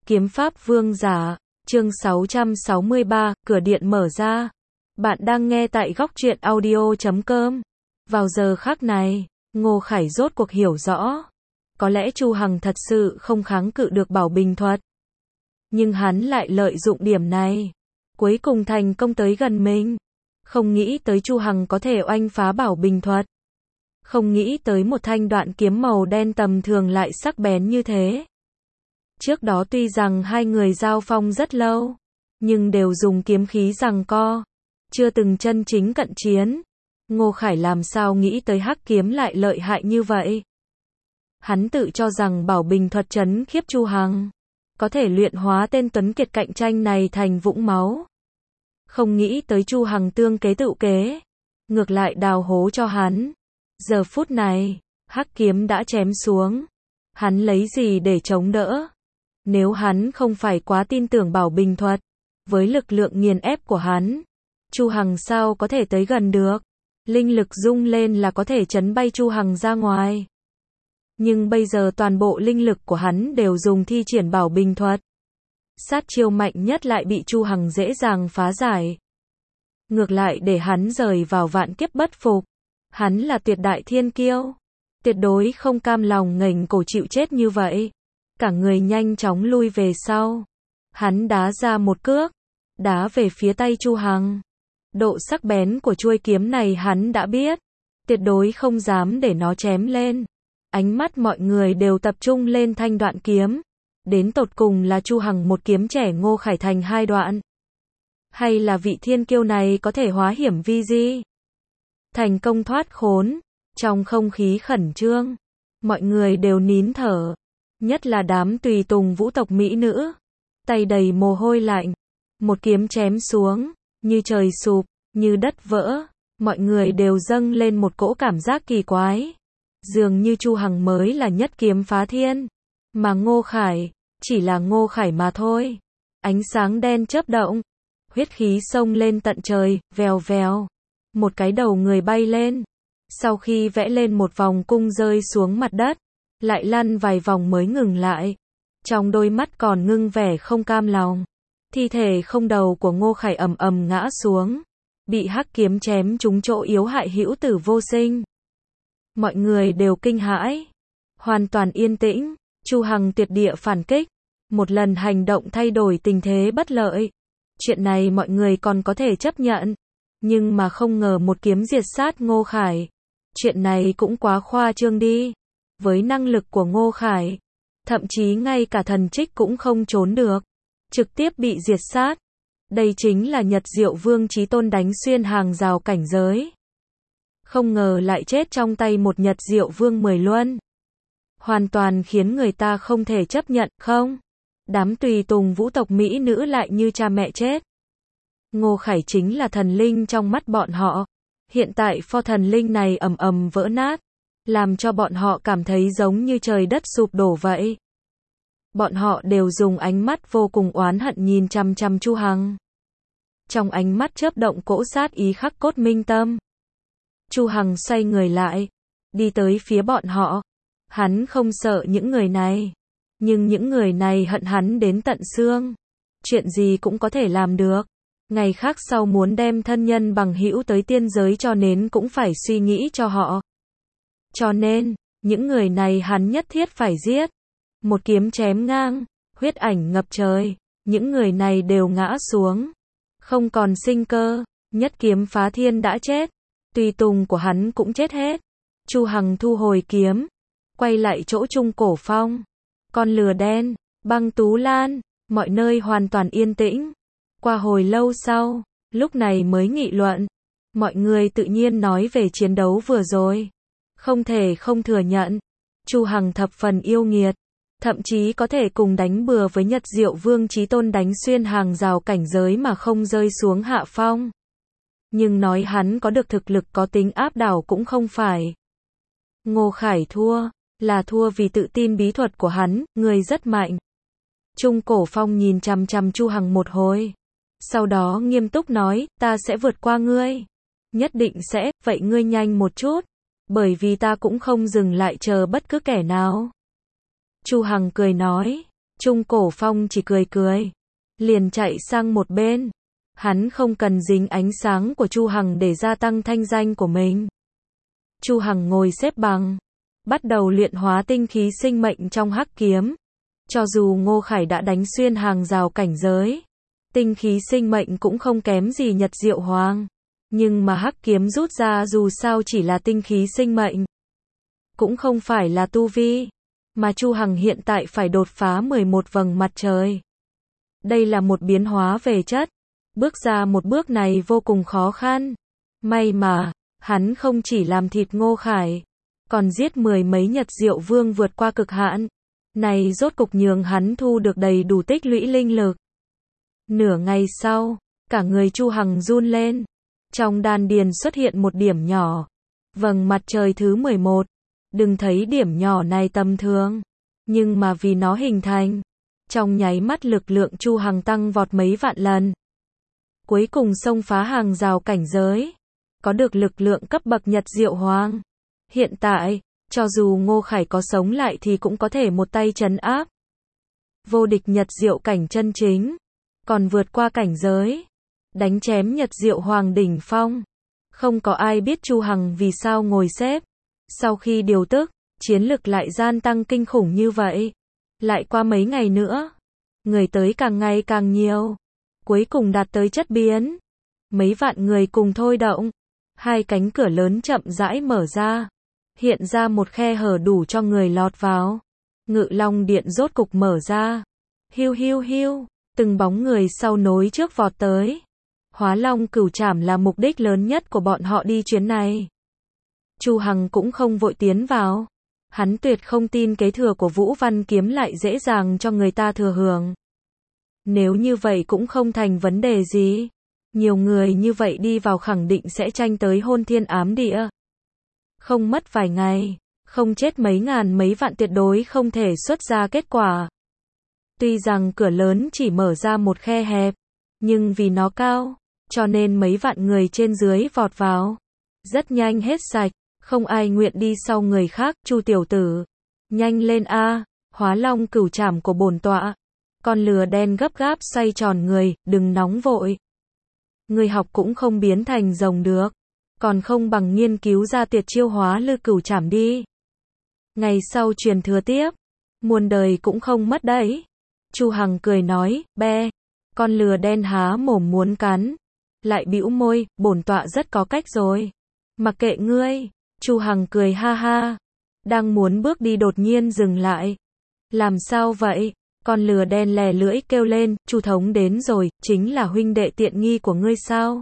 Kiếm pháp vương giả, chương 663, cửa điện mở ra. Bạn đang nghe tại góc truyện audio.com. Vào giờ khắc này, Ngô Khải rốt cuộc hiểu rõ. Có lẽ Chu Hằng thật sự không kháng cự được Bảo Bình thuật. Nhưng hắn lại lợi dụng điểm này. Cuối cùng thành công tới gần mình. Không nghĩ tới Chu Hằng có thể oanh phá Bảo Bình thuật. Không nghĩ tới một thanh đoạn kiếm màu đen tầm thường lại sắc bén như thế. Trước đó tuy rằng hai người giao phong rất lâu, nhưng đều dùng kiếm khí giằng co, chưa từng chân chính cận chiến. Ngô Khải làm sao nghĩ tới hắc kiếm lại lợi hại như vậy. Hắn tự cho rằng Bảo Bình thuật trấn khiếp Chu Hằng, có thể luyện hóa tên tuấn kiệt cạnh tranh này thành vũng máu. Không nghĩ tới Chu Hằng tương kế tự kế, ngược lại đào hố cho hắn. Giờ phút này, hắc kiếm đã chém xuống, hắn lấy gì để chống đỡ? Nếu hắn không phải quá tin tưởng Bảo Bình thuật, với lực lượng nghiền ép của hắn, Chu Hằng sao có thể tới gần được? Linh lực rung lên là có thể chấn bay Chu Hằng ra ngoài. Nhưng bây giờ toàn bộ linh lực của hắn đều dùng thi triển Bảo Bình thuật. Sát chiêu mạnh nhất lại bị Chu Hằng dễ dàng phá giải. Ngược lại để hắn rời vào vạn kiếp bất phục. Hắn là tuyệt đại thiên kiêu, tuyệt đối không cam lòng nghềnh cổ chịu chết như vậy. Cả người nhanh chóng lui về sau. Hắn đá ra một cước, đá về phía tay Chu Hằng. Độ sắc bén của chuôi kiếm này hắn đã biết, tuyệt đối không dám để nó chém lên. Ánh mắt mọi người đều tập trung lên thanh đoạn kiếm. Đến tột cùng là Chu Hằng một kiếm trẻ Ngô Khải thành hai đoạn, hay là vị thiên kiêu này có thể hóa hiểm vi di, thành công thoát khốn. Trong không khí khẩn trương, mọi người đều nín thở. Nhất là đám tùy tùng vũ tộc mỹ nữ, tay đầy mồ hôi lạnh. Một kiếm chém xuống, như trời sụp, như đất vỡ. Mọi người đều dâng lên một cỗ cảm giác kỳ quái. Dường như Chu Hằng mới là nhất kiếm phá thiên, mà Ngô Khải chỉ là Ngô Khải mà thôi. Ánh sáng đen chớp động, huyết khí xông lên tận trời, vèo vèo. Một cái đầu người bay lên, sau khi vẽ lên một vòng cung rơi xuống mặt đất, lại lăn vài vòng mới ngừng lại. Trong đôi mắt còn ngưng vẻ không cam lòng. Thi thể không đầu của Ngô Khải ầm ầm ngã xuống, bị hắc kiếm chém trúng chỗ yếu hại hữu tử vô sinh. Mọi người đều kinh hãi, hoàn toàn yên tĩnh. Chu Hằng tuyệt địa phản kích, một lần hành động thay đổi tình thế bất lợi. Chuyện này mọi người còn có thể chấp nhận, nhưng mà không ngờ một kiếm diệt sát Ngô Khải. Chuyện này cũng quá khoa trương đi. Với năng lực của Ngô Khải, thậm chí ngay cả thần trích cũng không trốn được, trực tiếp bị diệt sát. Đây chính là Nhật Diệu Vương Chí Tôn đánh xuyên hàng rào cảnh giới. Không ngờ lại chết trong tay một Nhật Diệu Vương 10 luân. Hoàn toàn khiến người ta không thể chấp nhận, không? Đám tùy tùng vũ tộc mỹ nữ lại như cha mẹ chết. Ngô Khải chính là thần linh trong mắt bọn họ. Hiện tại pho thần linh này ầm ầm vỡ nát, làm cho bọn họ cảm thấy giống như trời đất sụp đổ vậy. Bọn họ đều dùng ánh mắt vô cùng oán hận nhìn chằm chằm Chu Hằng. Trong ánh mắt chớp động cỗ sát ý khắc cốt minh tâm. Chu Hằng xoay người lại, đi tới phía bọn họ. Hắn không sợ những người này, nhưng những người này hận hắn đến tận xương. Chuyện gì cũng có thể làm được. Ngày khác sau muốn đem thân nhân bằng hữu tới tiên giới cho nên cũng phải suy nghĩ cho họ. Cho nên, những người này hắn nhất thiết phải giết. Một kiếm chém ngang, huyết ảnh ngập trời, những người này đều ngã xuống, không còn sinh cơ. Nhất kiếm phá thiên đã chết, tùy tùng của hắn cũng chết hết. Chu Hằng thu hồi kiếm, quay lại chỗ Trung Cổ Phong, con lừa đen, Băng Tú Lan, mọi nơi hoàn toàn yên tĩnh. Qua hồi lâu sau, lúc này mới nghị luận. Mọi người tự nhiên nói về chiến đấu vừa rồi. Không thể không thừa nhận, Chu Hằng thập phần yêu nghiệt, thậm chí có thể cùng đánh bừa với Nhật Diệu Vương Chí Tôn đánh xuyên hàng rào cảnh giới mà không rơi xuống hạ phong. Nhưng nói hắn có được thực lực có tính áp đảo cũng không phải. Ngô Khải thua, là thua vì tự tin bí thuật của hắn, người rất mạnh. Trung Cổ Phong nhìn chằm chằm Chu Hằng một hồi, sau đó nghiêm túc nói, ta sẽ vượt qua ngươi. Nhất định sẽ, vậy ngươi nhanh một chút, bởi vì ta cũng không dừng lại chờ bất cứ kẻ nào. Chu Hằng cười nói, Trung Cổ Phong chỉ cười cười, liền chạy sang một bên. Hắn không cần dính ánh sáng của Chu Hằng để gia tăng thanh danh của mình. Chu Hằng ngồi xếp bằng, bắt đầu luyện hóa tinh khí sinh mệnh trong hắc kiếm. Cho dù Ngô Khải đã đánh xuyên hàng rào cảnh giới, tinh khí sinh mệnh cũng không kém gì Nhật Diệu Hoàng. Nhưng mà hắc kiếm rút ra dù sao chỉ là tinh khí sinh mệnh, cũng không phải là tu vi, mà Chu Hằng hiện tại phải đột phá 11 vầng mặt trời. Đây là một biến hóa về chất, bước ra một bước này vô cùng khó khăn. May mà, hắn không chỉ làm thịt Ngô Khải, còn giết 10 mấy Nhật Diệu Vương vượt qua cực hạn. Này rốt cục nhường hắn thu được đầy đủ tích lũy linh lực. Nửa ngày sau, cả người Chu Hằng run lên. Trong đan điền xuất hiện một điểm nhỏ. Vầng mặt trời thứ 11. Đừng thấy điểm nhỏ này tầm thường, nhưng mà vì nó hình thành, trong nháy mắt lực lượng Chu Hằng tăng vọt mấy vạn lần. Cuối cùng xông phá hàng rào cảnh giới, có được lực lượng cấp bậc Nhật Diệu Hoàng. Hiện tại, cho dù Ngô Khải có sống lại thì cũng có thể một tay trấn áp. Vô địch Nhật Diệu cảnh chân chính, còn vượt qua cảnh giới, đánh chém Nhật Diệu Hoàng đỉnh phong. Không có ai biết Chu Hằng vì sao ngồi xếp. Sau khi điều tức, chiến lực lại gian tăng kinh khủng như vậy. Lại qua mấy ngày nữa, người tới càng ngày càng nhiều. Cuối cùng đạt tới chất biến. Mấy vạn người cùng thôi động. Hai cánh cửa lớn chậm rãi mở ra. Hiện ra một khe hở đủ cho người lọt vào. Ngự Long Điện rốt cục mở ra. Hiu hiu hiu, từng bóng người sau nối trước vọt tới. Hóa Long Cửu Trảm là mục đích lớn nhất của bọn họ đi chuyến này. Chu Hằng cũng không vội tiến vào. Hắn tuyệt không tin kế thừa của Vũ Văn Kiếm lại dễ dàng cho người ta thừa hưởng. Nếu như vậy cũng không thành vấn đề gì. Nhiều người như vậy đi vào khẳng định sẽ tranh tới hôn thiên ám địa. Không mất vài ngày, không chết mấy ngàn mấy vạn tuyệt đối không thể xuất ra kết quả. Tuy rằng cửa lớn chỉ mở ra một khe hẹp, nhưng vì nó cao, cho nên mấy vạn người trên dưới vọt vào. Rất nhanh hết sạch, không ai nguyện đi sau người khác. Chu tiểu tử, nhanh lên a, Hóa Long Cửu Trảm của bổn tọa. Con lừa đen gấp gáp xoay tròn người, đừng nóng vội. Người học cũng không biến thành rồng được, còn không bằng nghiên cứu ra tuyệt chiêu Hóa Lư Cửu Trảm đi. Ngày sau truyền thừa tiếp, muôn đời cũng không mất đấy. Chu Hằng cười nói, be. Con lừa đen há mồm muốn cắn, lại bĩu môi, bổn tọa rất có cách rồi. Mặc kệ ngươi. Chu Hằng cười ha ha, đang muốn bước đi đột nhiên dừng lại. Làm sao vậy? Con lừa đen lè lưỡi kêu lên, Chu thống đến rồi, chính là huynh đệ tiện nghi của ngươi sao?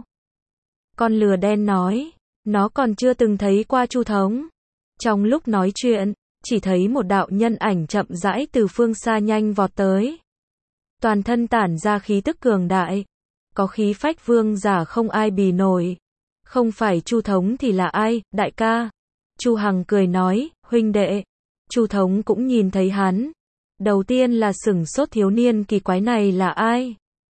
Con lừa đen nói, nó còn chưa từng thấy qua Chu thống. Trong lúc nói chuyện, chỉ thấy một đạo nhân ảnh chậm rãi từ phương xa nhanh vọt tới. Toàn thân tản ra khí tức cường đại, có khí phách vương giả không ai bì nổi. Không phải Chu thống thì là ai, đại ca? Chu Hằng cười nói, huynh đệ. Chu thống cũng nhìn thấy hắn. Đầu tiên là sửng sốt thiếu niên kỳ quái này là ai.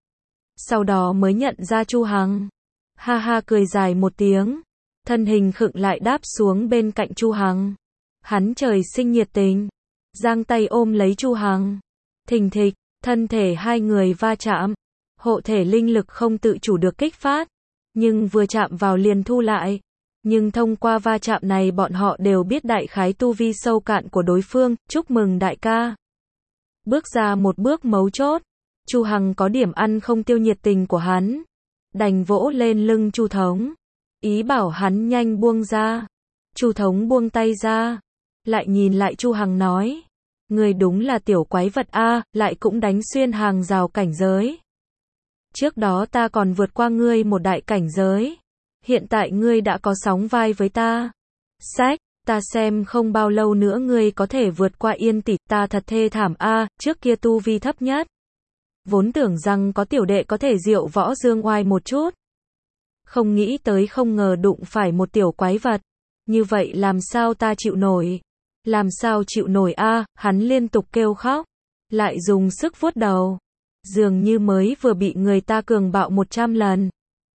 Sau đó mới nhận ra Chu Hằng. Ha ha cười dài một tiếng. Thân hình khựng lại đáp xuống bên cạnh Chu Hằng. Hắn trời sinh nhiệt tình. Giang tay ôm lấy Chu Hằng. Thình thịch, thân thể hai người va chạm. Hộ thể linh lực không tự chủ được kích phát. Nhưng vừa chạm vào liền thu lại. Nhưng thông qua va chạm này bọn họ đều biết đại khái tu vi sâu cạn của đối phương. Chúc mừng đại ca. Bước ra một bước mấu chốt. Chu Hằng có điểm ăn không tiêu nhiệt tình của hắn. Đành vỗ lên lưng Chu thống. Ý bảo hắn nhanh buông ra. Chu thống buông tay ra. Lại nhìn lại Chu Hằng nói. Ngươi đúng là tiểu quái vật a, lại cũng đánh xuyên hàng rào cảnh giới. Trước đó ta còn vượt qua ngươi một đại cảnh giới. Hiện tại ngươi đã có sóng vai với ta. Sách, ta xem không bao lâu nữa ngươi có thể vượt qua Yên Tỷ, ta thật thê thảm a, trước kia tu vi thấp nhất. Vốn tưởng rằng có tiểu đệ có thể diệu võ dương oai một chút. Không nghĩ tới không ngờ đụng phải một tiểu quái vật. Như vậy làm sao ta chịu nổi? Làm sao chịu nổi a, hắn liên tục kêu khóc. Lại dùng sức vuốt đầu. Dường như mới vừa bị người ta cường bạo 100 lần.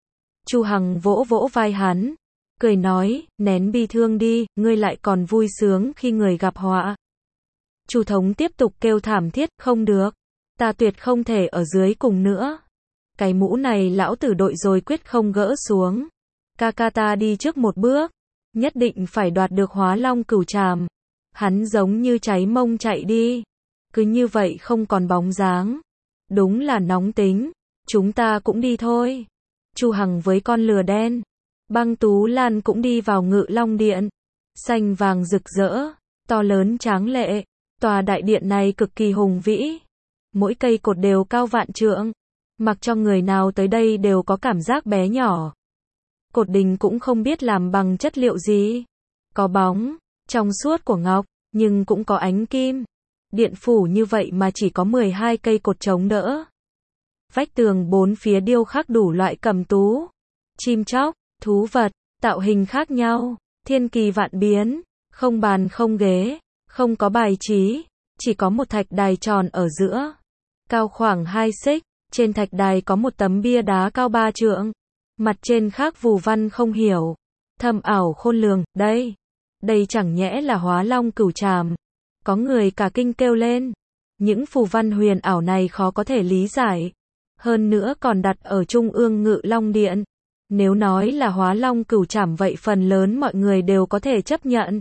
Chu Hằng vỗ vỗ vai hắn. Cười nói, nén bi thương đi, ngươi lại còn vui sướng khi người gặp họa. Chu thống tiếp tục kêu thảm thiết, không được. Ta tuyệt không thể ở dưới cùng nữa. Cái mũ này lão tử đội rồi quyết không gỡ xuống. Ca ca ta đi trước một bước. Nhất định phải đoạt được Hóa Long Cửu Trảm. Hắn giống như cháy mông chạy đi. Cứ như vậy không còn bóng dáng. Đúng là nóng tính. Chúng ta cũng đi thôi. Chu Hằng với con lừa đen. Băng Tú Lan cũng đi vào Ngự Long Điện. Xanh vàng rực rỡ. To lớn tráng lệ. Tòa đại điện này cực kỳ hùng vĩ. Mỗi cây cột đều cao vạn trượng. Mặc cho người nào tới đây đều có cảm giác bé nhỏ. Cột đình cũng không biết làm bằng chất liệu gì. Có bóng, trong suốt của ngọc, nhưng cũng có ánh kim. Điện phủ như vậy mà chỉ có 12 cây cột chống đỡ. Vách tường bốn phía điêu khắc đủ loại cầm tú, chim chóc, thú vật, tạo hình khác nhau, thiên kỳ vạn biến, không bàn không ghế, không có bài trí, chỉ có một thạch đài tròn ở giữa, cao khoảng 2 xích, trên thạch đài có một tấm bia đá cao 3 trượng, mặt trên khắc phù văn không hiểu, thâm ảo khôn lường, đây chẳng nhẽ là Hóa Long Cửu Trảm. Có người cả kinh kêu lên, những phù văn huyền ảo này khó có thể lý giải, hơn nữa còn đặt ở trung ương Ngự Long Điện. Nếu nói là Hóa Long Cửu Trảm vậy phần lớn mọi người đều có thể chấp nhận.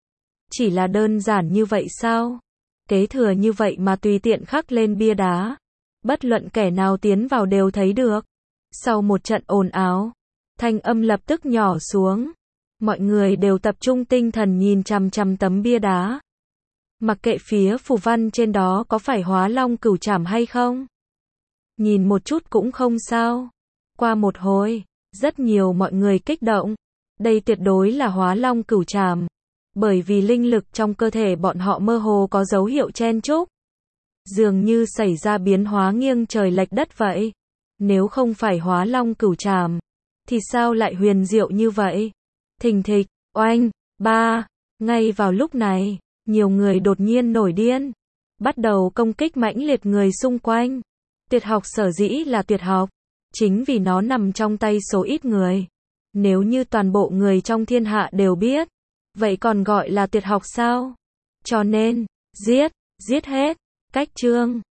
Chỉ là đơn giản như vậy sao? Kế thừa như vậy mà tùy tiện khắc lên bia đá. Bất luận kẻ nào tiến vào đều thấy được. Sau một trận ồn ào, thanh âm lập tức nhỏ xuống. Mọi người đều tập trung tinh thần nhìn chằm chằm tấm bia đá. Mặc kệ phía phù văn trên đó có phải Hóa Long Cửu Trảm hay không. Nhìn một chút cũng không sao. Qua một hồi, rất nhiều mọi người kích động. Đây tuyệt đối là Hóa Long Cửu Trảm. Bởi vì linh lực trong cơ thể bọn họ mơ hồ có dấu hiệu chen chúc. Dường như xảy ra biến hóa nghiêng trời lệch đất vậy. Nếu không phải Hóa Long Cửu Trảm, thì sao lại huyền diệu như vậy? Thình thịch, oanh, ba. Ngay vào lúc này, nhiều người đột nhiên nổi điên. Bắt đầu công kích mãnh liệt người xung quanh. Tuyệt học sở dĩ là tuyệt học. Chính vì nó nằm trong tay số ít người. Nếu như toàn bộ người trong thiên hạ đều biết, vậy còn gọi là tuyệt học sao? Cho nên, giết hết. Cách chương